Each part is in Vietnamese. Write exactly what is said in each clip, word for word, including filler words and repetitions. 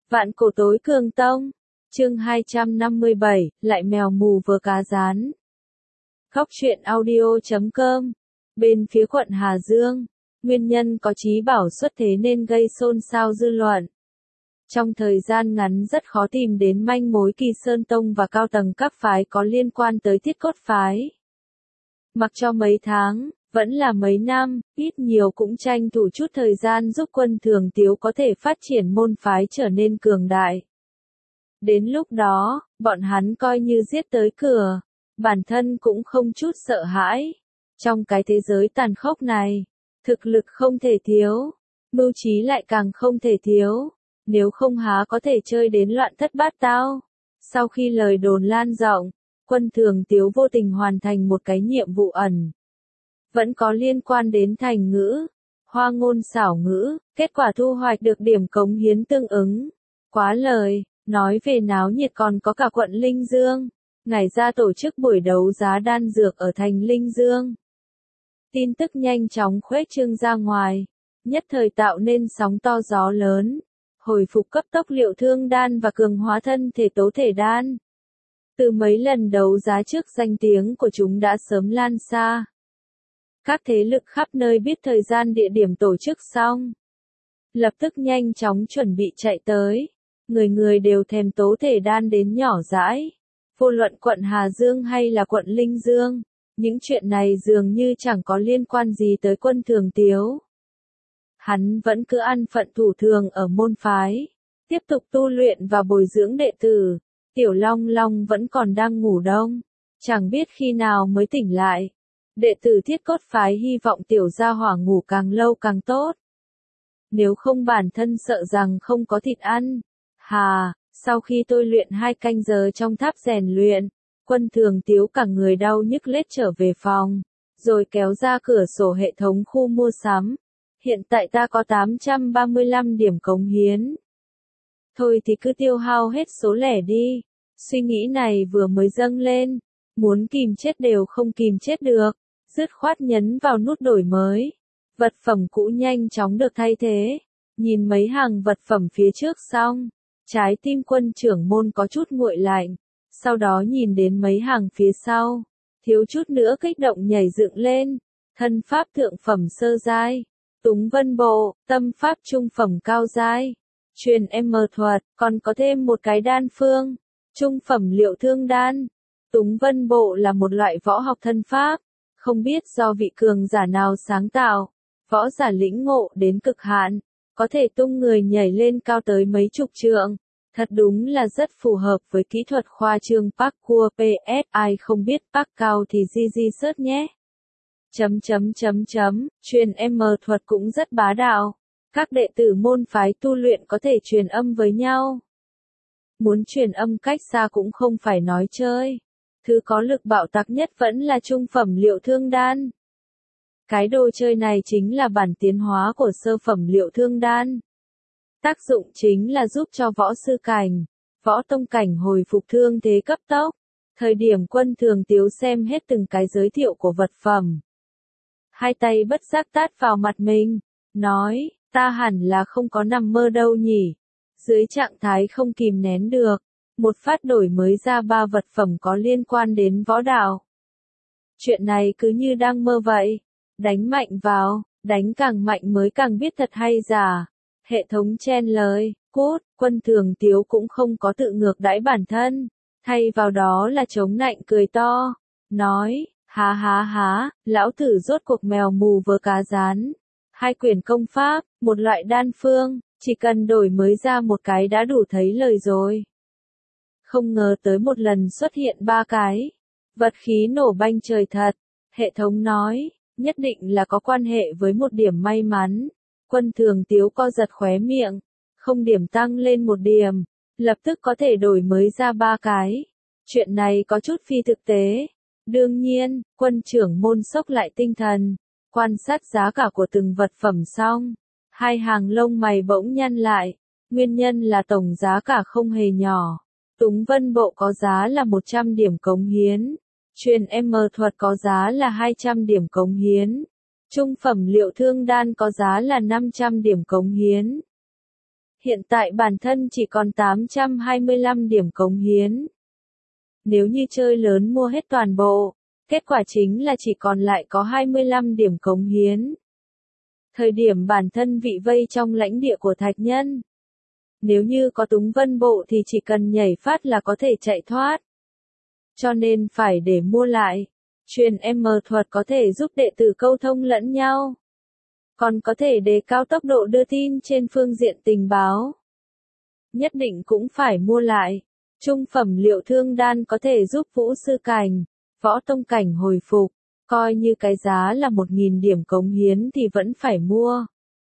Vạn cổ tối cường tông. Chương hai trăm năm mươi bảy, lại mèo mù vớ cá rán. Góc truyện audio chấm com. Bên phía quận Hà Dương, nguyên nhân có Chí Bảo xuất thế nên gây xôn xao dư luận. Trong thời gian ngắn rất khó tìm đến manh mối Kỳ Sơn Tông và cao tầng các phái có liên quan tới Thiết Cốt phái. Mặc cho mấy tháng, vẫn là mấy năm, ít nhiều cũng tranh thủ chút thời gian giúp Quân Thường Tiếu có thể phát triển môn phái trở nên cường đại. Đến lúc đó, bọn hắn coi như giết tới cửa, bản thân cũng không chút sợ hãi. Trong cái thế giới tàn khốc này, thực lực không thể thiếu, mưu trí lại càng không thể thiếu, nếu không há có thể chơi đến loạn thất bát tao. Sau khi lời đồn lan rộng, Quân Thường Tiếu vô tình hoàn thành một cái nhiệm vụ ẩn. Vẫn có liên quan đến thành ngữ, hoa ngôn xảo ngữ, kết quả thu hoạch được điểm cống hiến tương ứng. Quá lời, nói về náo nhiệt còn có cả quận Linh Dương, ngày ra tổ chức buổi đấu giá đan dược ở thành Linh Dương. Tin tức nhanh chóng khuếch trương ra ngoài, nhất thời tạo nên sóng to gió lớn, hồi phục cấp tốc liệu thương đan và cường hóa thân thể tố thể đan. Từ mấy lần đấu giá trước danh tiếng của chúng đã sớm lan xa. Các thế lực khắp nơi biết thời gian địa điểm tổ chức xong, lập tức nhanh chóng chuẩn bị chạy tới. Người người đều thèm tố thể đan đến nhỏ dãi. Vô luận quận Hà Dương hay là quận Linh Dương, những chuyện này dường như chẳng có liên quan gì tới Quân Thường Tiếu. Hắn vẫn cứ ăn phận thủ thường ở môn phái, tiếp tục tu luyện và bồi dưỡng đệ tử. Tiểu Long Long vẫn còn đang ngủ đông, chẳng biết khi nào mới tỉnh lại. Đệ tử Thiết Cốt phái hy vọng tiểu gia hỏa ngủ càng lâu càng tốt. Nếu không bản thân sợ rằng không có thịt ăn. Hà, sau khi tôi luyện hai canh giờ trong tháp rèn luyện, Quân Thường Tiếu cả người đau nhức lết trở về phòng, rồi kéo ra cửa sổ hệ thống khu mua sắm. Hiện tại ta có tám trăm ba mươi lăm điểm cống hiến. Thôi thì cứ tiêu hao hết số lẻ đi. Suy nghĩ này vừa mới dâng lên, muốn kìm chết đều không kìm chết được, dứt khoát nhấn vào nút đổi mới. Vật phẩm cũ nhanh chóng được thay thế. Nhìn mấy hàng vật phẩm phía trước xong, trái tim Quân trưởng môn có chút nguội lạnh, sau đó nhìn đến mấy hàng phía sau, thiếu chút nữa kích động nhảy dựng lên. Thân pháp thượng phẩm sơ giai, Túng Vân Bộ, tâm pháp trung phẩm cao giai, truyền M thuật, còn có thêm một cái đan phương, trung phẩm liệu thương đan. Túng Vân Bộ là một loại võ học thân pháp, không biết do vị cường giả nào sáng tạo, võ giả lĩnh ngộ đến cực hạn, có thể tung người nhảy lên cao tới mấy chục trượng. Thật đúng là rất phù hợp với kỹ thuật khoa trương parkour pê ét, ai không biết park cao thì gi gi search nhé. Chấm chấm chấm chấm, truyền M thuật cũng rất bá đạo. Các đệ tử môn phái tu luyện có thể truyền âm với nhau. Muốn truyền âm cách xa cũng không phải nói chơi. Thứ có lực bạo tạc nhất vẫn là trung phẩm liệu thương đan. Cái đồ chơi này chính là bản tiến hóa của sơ phẩm liệu thương đan. Tác dụng chính là giúp cho võ sư cảnh, võ tông cảnh hồi phục thương thế cấp tốc. Thời điểm Quân Thường Tiếu xem hết từng cái giới thiệu của vật phẩm, hai tay bất giác tát vào mặt mình, nói, ta hẳn là không có nằm mơ đâu nhỉ. Dưới trạng thái không kìm nén được, một phát đổi mới ra ba vật phẩm có liên quan đến võ đạo. Chuyện này cứ như đang mơ vậy. Đánh mạnh vào, đánh càng mạnh mới càng biết thật hay giả. Hệ thống chen lời, cút, Quân Thường Tiếu cũng không có tự ngược đãi bản thân. Thay vào đó là chống nạnh cười to. Nói, há há há, lão tử rốt cuộc mèo mù vớ cá rán. Hai quyển công pháp, một loại đan phương, chỉ cần đổi mới ra một cái đã đủ thấy lời rồi. Không ngờ tới một lần xuất hiện ba cái. Vật khí nổ banh trời thật. Hệ thống nói, nhất định là có quan hệ với một điểm may mắn. Quân Thường Tiếu co giật khóe miệng, không điểm tăng lên một điểm, lập tức có thể đổi mới ra ba cái. Chuyện này có chút phi thực tế. Đương nhiên, Quân trưởng môn sốc lại tinh thần, quan sát giá cả của từng vật phẩm xong, hai hàng lông mày bỗng nhăn lại, nguyên nhân là tổng giá cả không hề nhỏ. Túng Vân Bộ có giá là một trăm điểm cống hiến, truyền M thuật có giá là hai trăm điểm cống hiến, trung phẩm liệu thương đan có giá là năm trăm điểm cống hiến. hiện tại bản thân chỉ còn tám trăm hai mươi lăm điểm cống hiến. Nếu như chơi lớn mua hết toàn bộ, kết quả chính là chỉ còn lại có hai mươi lăm điểm cống hiến. Thời điểm bản thân vị vây trong lãnh địa của thạch nhân. Nếu như có Túng Vân Bộ thì chỉ cần nhảy phát là có thể chạy thoát. Cho nên phải để mua lại. Truyền M thuật có thể giúp đệ tử câu thông lẫn nhau. Còn có thể đề cao tốc độ đưa tin trên phương diện tình báo. Nhất định cũng phải mua lại. Trung phẩm liệu thương đan có thể giúp vũ sư cảnh, võ tông cảnh hồi phục. Coi như cái giá là một nghìn điểm cống hiến thì vẫn phải mua.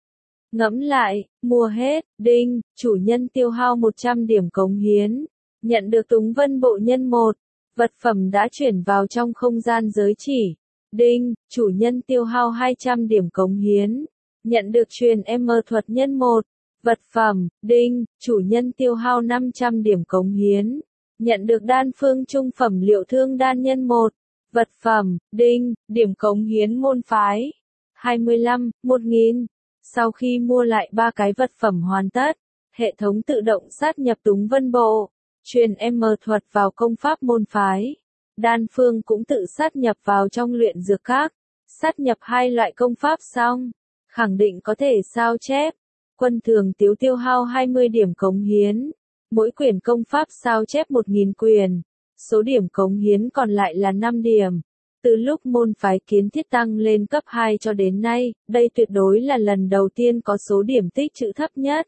Ngẫm lại, mua hết, đinh, chủ nhân tiêu hao một trăm điểm cống hiến. Nhận được Túng Vân Bộ nhân một. Vật phẩm đã chuyển vào trong không gian giới chỉ. Đinh, chủ nhân tiêu hao hai trăm điểm cống hiến. Nhận được truyền M thuật nhân một. Vật phẩm, đinh, chủ nhân tiêu hao năm trăm điểm cống hiến. Nhận được đan phương trung phẩm liệu thương đan nhân một. Vật phẩm, đinh, điểm cống hiến môn phái. hai mươi lăm, một nghìn. Sau khi mua lại ba cái vật phẩm hoàn tất, hệ thống tự động sát nhập Túng Vân Bộ. Truyền M thuật vào công pháp môn phái. Đan phương cũng tự sát nhập vào trong luyện dược các. Sát nhập hai loại công pháp xong. Khẳng định có thể sao chép. Quân thường tiếu tiêu hao hai mươi điểm cống hiến. Mỗi quyển công pháp sao chép một nghìn quyển. Số điểm cống hiến còn lại là năm điểm. Từ lúc môn phái kiến thiết tăng lên cấp hai cho đến nay, đây tuyệt đối là lần đầu tiên có số điểm tích trữ thấp nhất.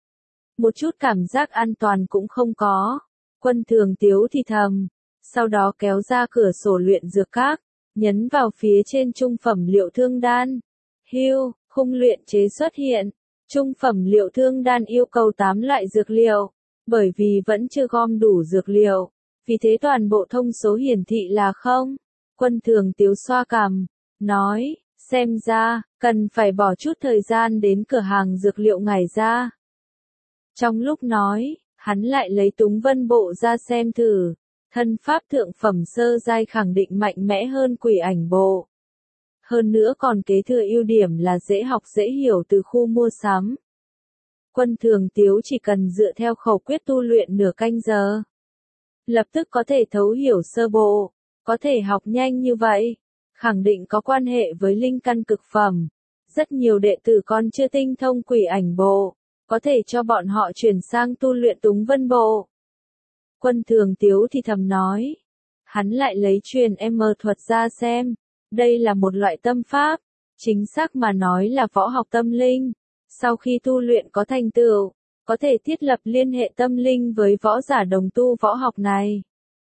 Một chút cảm giác an toàn cũng không có. Quân thường tiếu thì thầm. Sau đó kéo ra cửa sổ luyện dược các, nhấn vào phía trên trung phẩm liệu thương đan. Hưu, khung luyện chế xuất hiện. Trung phẩm liệu thương đan yêu cầu tám loại dược liệu. Bởi vì vẫn chưa gom đủ dược liệu. Vì thế toàn bộ thông số hiển thị là không. Quân thường tiếu xoa cằm. Nói, xem ra, cần phải bỏ chút thời gian đến cửa hàng dược liệu ngải ra. Trong lúc nói, hắn lại lấy Túng Vân Bộ ra xem thử. Thân pháp thượng phẩm sơ giai khẳng định mạnh mẽ hơn Quỷ Ảnh Bộ. Hơn nữa còn kế thừa ưu điểm là dễ học dễ hiểu từ khu mua sắm. Quân thường tiếu chỉ cần dựa theo khẩu quyết tu luyện nửa canh giờ. Lập tức có thể thấu hiểu sơ bộ, có thể học nhanh như vậy. Khẳng định có quan hệ với linh căn cực phẩm. Rất nhiều đệ tử còn chưa tinh thông Quỷ Ảnh Bộ. Có thể cho bọn họ chuyển sang tu luyện Túng Vân Bộ. Quân thường tiếu thì thầm nói. Hắn lại lấy truyền M thuật ra xem. Đây là một loại tâm pháp. Chính xác mà nói là võ học tâm linh. Sau khi tu luyện có thành tựu, có thể thiết lập liên hệ tâm linh với võ giả đồng tu võ học này.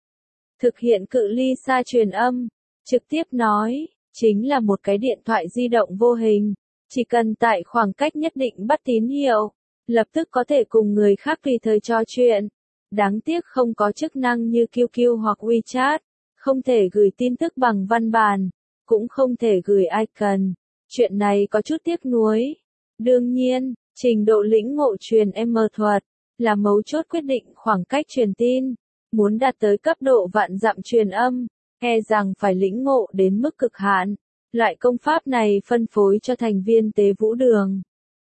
Thực hiện cự ly xa truyền âm. Trực tiếp nói. Chính là một cái điện thoại di động vô hình. Chỉ cần tại khoảng cách nhất định bắt tín hiệu. Lập tức có thể cùng người khác tùy thời trò chuyện. Đáng tiếc không có chức năng như Q Q hoặc WeChat. Không thể gửi tin tức bằng văn bản. Cũng không thể gửi icon. Chuyện này có chút tiếc nuối. Đương nhiên, trình độ lĩnh ngộ truyền M thuật là mấu chốt quyết định khoảng cách truyền tin. Muốn đạt tới cấp độ vạn dặm truyền âm, e rằng phải lĩnh ngộ đến mức cực hạn. Loại công pháp này phân phối cho thành viên tế vũ đường.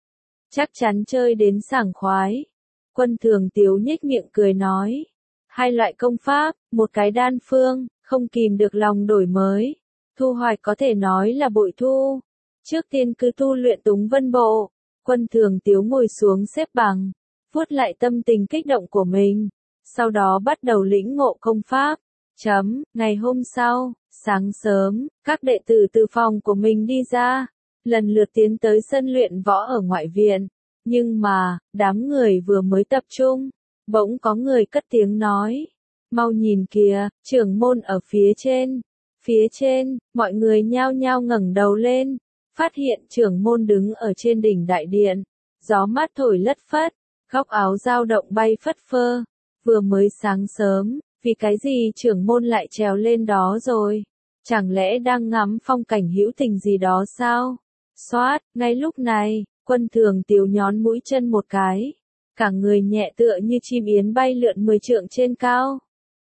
Chắc chắn chơi đến sảng khoái. Quân thường tiếu nhếch miệng cười nói. Hai loại công pháp, một cái đan phương, không kìm được lòng đổi mới. Thu hoạch có thể nói là bội thu. Trước tiên cứ tu luyện Túng Vân Bộ. Quân thường tiếu ngồi xuống xếp bằng. Vuốt lại tâm tình kích động của mình. Sau đó bắt đầu lĩnh ngộ công pháp. Chấm, ngày hôm sau, sáng sớm, các đệ tử từ phòng của mình đi ra. Lần lượt tiến tới sân luyện võ ở ngoại viện. Nhưng mà, đám người vừa mới tập trung. Bỗng có người cất tiếng nói. Mau nhìn kìa, trưởng môn ở phía trên. Phía trên, mọi người nhao nhao ngẩng đầu lên. Phát hiện trưởng môn đứng ở trên đỉnh đại điện. Gió mát thổi lất phất. Góc áo dao động bay phất phơ. Vừa mới sáng sớm, vì cái gì trưởng môn lại trèo lên đó rồi? Chẳng lẽ đang ngắm phong cảnh hữu tình gì đó sao? Xoát, ngay lúc này, quân thường tiếu nhón mũi chân một cái. Cả người nhẹ tựa như chim yến bay lượn mười trượng trên cao.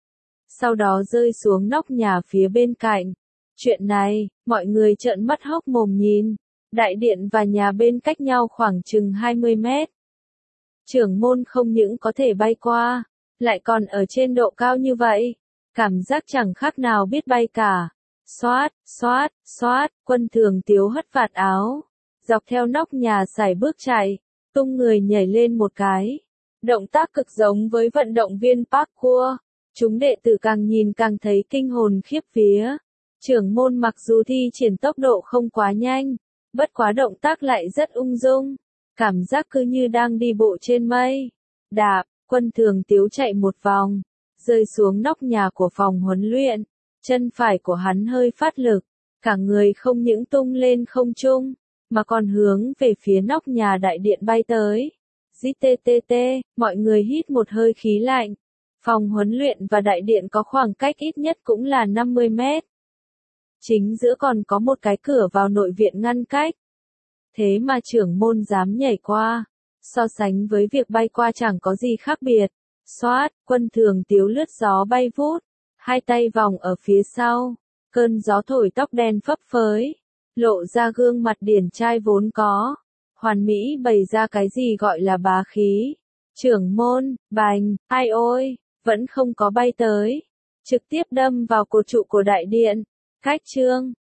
Sau đó rơi xuống nóc nhà phía bên cạnh. Chuyện này, mọi người trợn mắt hốc mồm nhìn. Đại điện và nhà bên cách nhau khoảng chừng hai mươi mét. Trưởng môn không những có thể bay qua, lại còn ở trên độ cao như vậy. Cảm giác chẳng khác nào biết bay cả. Xoát, xoát, xoát, Quân Thường Tiếu hất vạt áo, dọc theo nóc nhà sải bước chạy, tung người nhảy lên một cái. Động tác cực giống với vận động viên parkour. Chúng đệ tử càng nhìn càng thấy kinh hồn khiếp vía. Trưởng môn mặc dù thi triển tốc độ không quá nhanh, bất quá động tác lại rất ung dung, cảm giác cứ như đang đi bộ trên mây. Đạp, Quân Thường Tiếu chạy một vòng, rơi xuống nóc nhà của phòng huấn luyện, chân phải của hắn hơi phát lực, cả người không những tung lên không trung, mà còn hướng về phía nóc nhà đại điện bay tới. Dít tê tê tê, mọi người hít một hơi khí lạnh. Phòng huấn luyện và đại điện có khoảng cách ít nhất cũng là năm mươi mét. Chính giữa còn có một cái cửa vào nội viện ngăn cách. Thế mà trưởng môn dám nhảy qua, so sánh với việc bay qua chẳng có gì khác biệt. Xoát, Quân Thường Tiếu lướt gió bay vút, hai tay vòng ở phía sau, cơn gió thổi tóc đen phấp phới, lộ ra gương mặt điển trai vốn có, hoàn mỹ bày ra cái gì gọi là bá khí. Trưởng môn, bành, ai ôi, vẫn không có bay tới, trực tiếp đâm vào cột trụ của đại điện. Cách chương